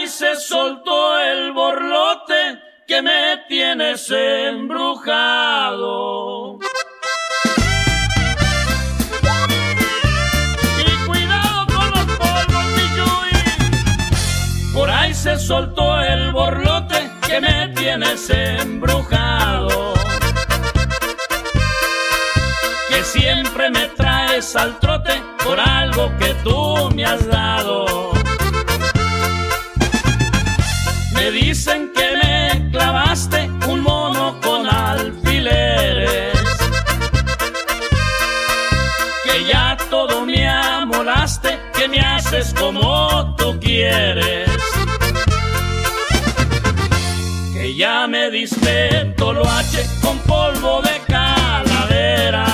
ahí se soltó el borlote que me tienes embrujado. Y cuidado con los polvos, mi Chuy. Por ahí se soltó el borlote que me tienes embrujado. Que siempre me traes al trote por algo que tú me has dado. Me dicen que me clavaste un mono con alfileres, que ya todo me amolaste, que me haces como tú quieres, que ya me diste toloache con polvo de calavera.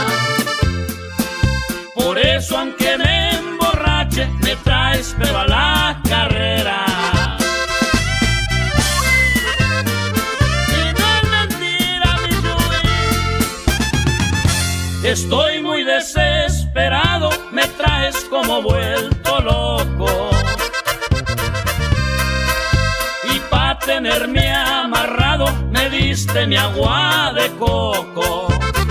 Por eso aunque me emborrache, me traes pero a la carrera. Estoy muy desesperado, me traes como vuelto loco. Y pa' tenerme amarrado, me diste mi agua de coco.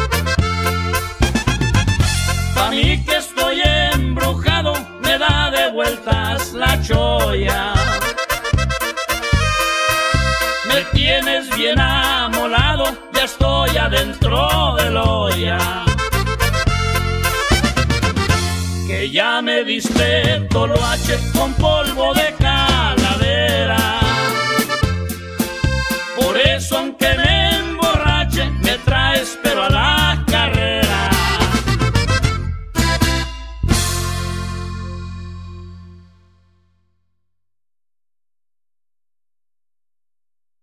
Pa' mí que estoy embrujado, me da de vueltas la cholla. Me tienes bien amolado, ya estoy adentro del olla. Que ya me diste toloache con polvo de